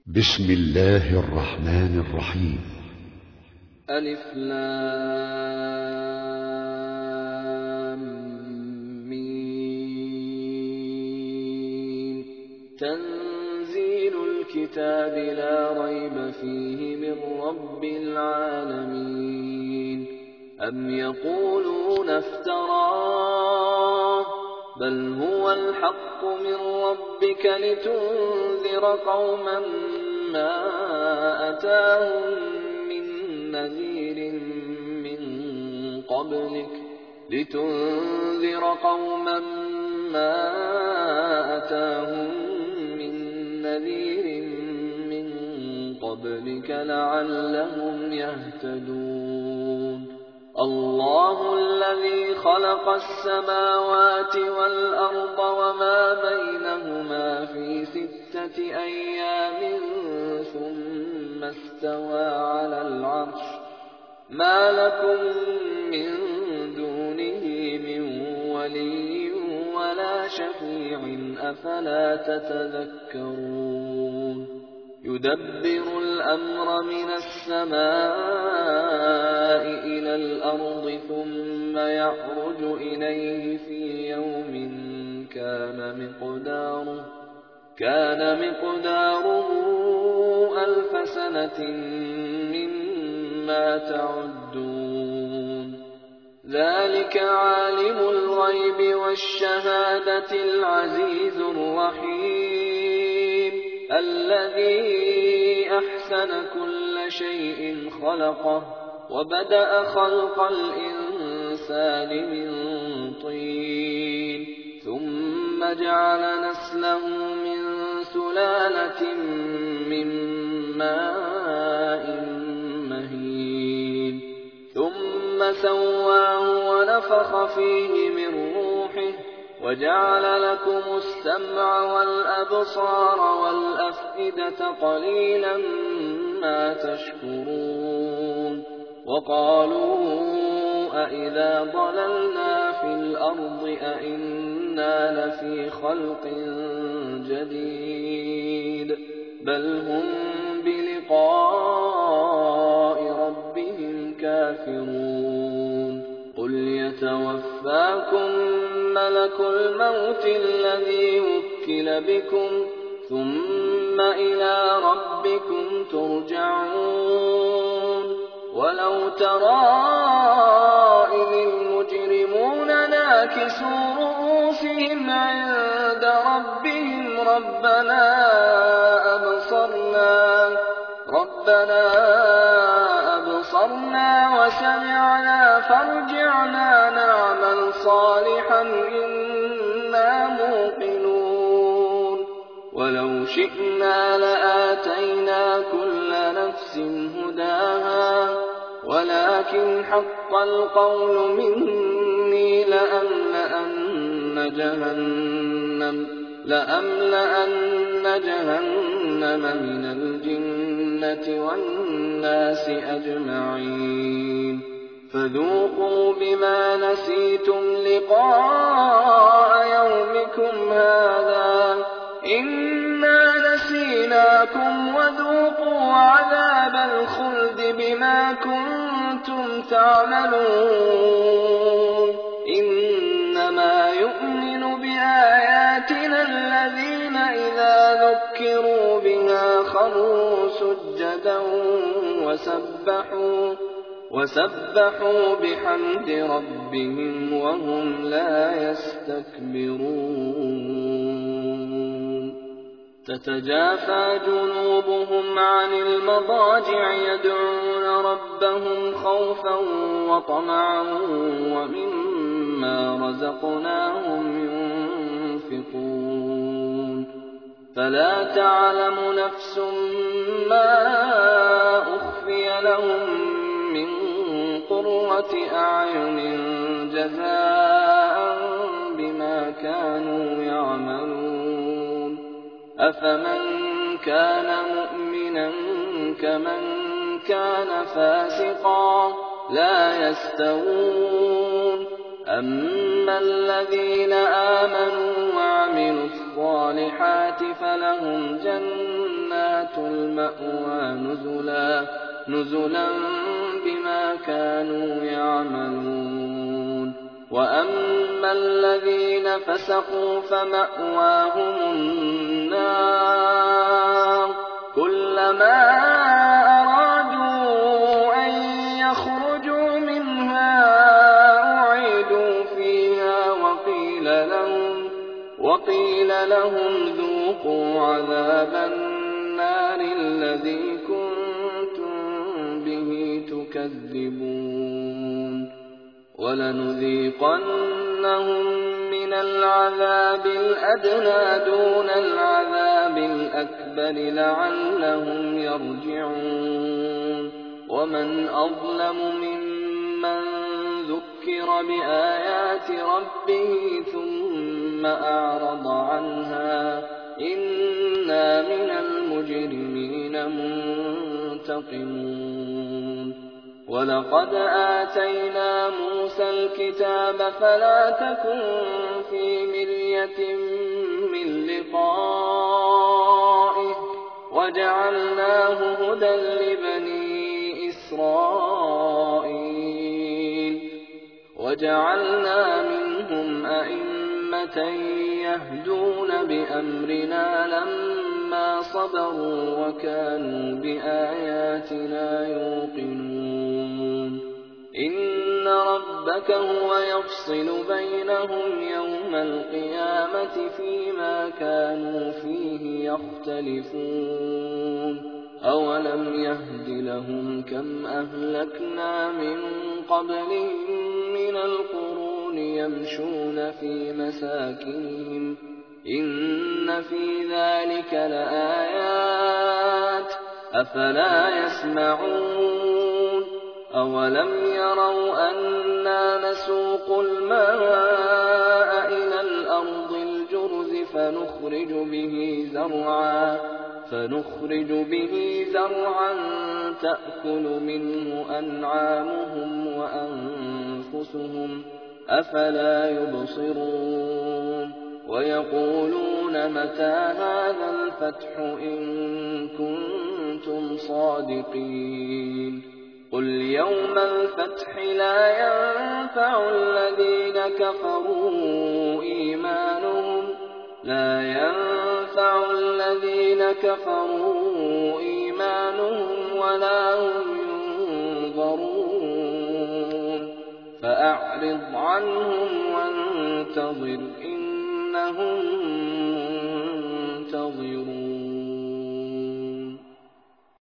بسم الله الرحمن الرحيم. ألف لام ميم. تنزيل الكتاب لا ريب فيه من رب العالمين. أم يقولون افتراه بل هو الحق من ربك لتنذر قوما ما أتاهم من نذير من قبلك لعلهم يهتدون. الله الذي خلق السماوات والأرض وما بينهما في 6 أيام ثم استوى على العرش. ما لكم من دونه من ولي ولا شفيع أفلا تتذكرون. يدبر الأمر من السماء إلى الأرض ثم يعرج إليه في يوم كان مقداره 1000 سنة مما تعدون. ذلك عالم الغيب والشهادة العزيز الرحيم الذي أحسن كل شيء خلقه وبدأ خلق الإنسان من طين ثم جعل نسله من سلالة من ماء مهين ثم سواه ونفخ فيه من روحه وجعل لكم السمع والأبصار والأفئدة قليلا ما تشكرون. وقالوا أإذا ضللنا في الأرض أإنا لفي خلق جديد بل هم بلقاء ربهم كافرون. قل يتوفاكم ملك الموت الذي وكل بكم ثم إلى ربكم ترجعون. ولو ترى إذ المجرمون ناكسوا رؤوسهم عند ربهم ربنا أبصرنا وسمعنا فارجعنا نعمل صالحا إنا موقنون. ولو شئنا لآتينا كل نفس هداها ولكن حق القول مني لأملأن جهنم من الجنة والناس أجمعين. فذوقوا بما نسيتم لقاء يومكم هذا إنا نسيناكم وذوقوا عذاب الخلد بما كنتم تعملون. إنما يؤمن بآياتنا الذين إذا ذكروا بها خروا سجدا وسبحوا بحمد ربهم وهم لا يستكبرون. تتجافى جنوبهم عن المضاجع يدعون ربهم خوفا وطمعا ومما رزقناهم ينفقون. فلا تعلم نفس ما أخفي لهم من قرة أعين جزاء بما كانوا يعملون. أفمن كان مؤمنا كمن كان فاسقا لا يستوون. أما الذين آمنوا وعملوا الصالحات فلهم جنات المأوى نزلا بما كانوا يعملون. وأما الذين فسقوا فمأواهم النار كلما أرادوا أن يخرجوا منها أعيدوا فيها وقيل لهم ذوقوا عذاب النار الذي كنتم به تكذبون. ولنذيقنهم من العذاب الأدنى دون العذاب الأكبر لعلهم يرجعون. ومن أظلم ممن ذكر بآيات ربه ثم أعرض عنها إنا من المجرمين منتقمون. ولقد آتينا موسى الكتاب فلا تكن في مرية من لقائه وجعلناه هدى لبني إسرائيل وجعلنا منهم أئمة يهدون بأمرنا لما صبروا وكانوا بآياتنا يوقنون. إن ربك هو يفصل بينهم يوم القيامة فيما كانوا فيه يختلفون. أولم يهد لهم كم أهلكنا من قبلهم من القرون يمشون في مساكنهم إن في ذلك لآيات أفلا يسمعون. أولم يروا أنا نسوق الماء إلى الأرض الجرز فنخرج به زرعا تأكل منه أنعامهم وأنفسهم أفلا يبصرون. ويقولون متى هذا الفتح إن كنتم صادقين. قل يوم الفتح لا ينفع الذين كفروا إيمانهم ولا هم ينظرون. فأعرض عنهم وانتظر إنهم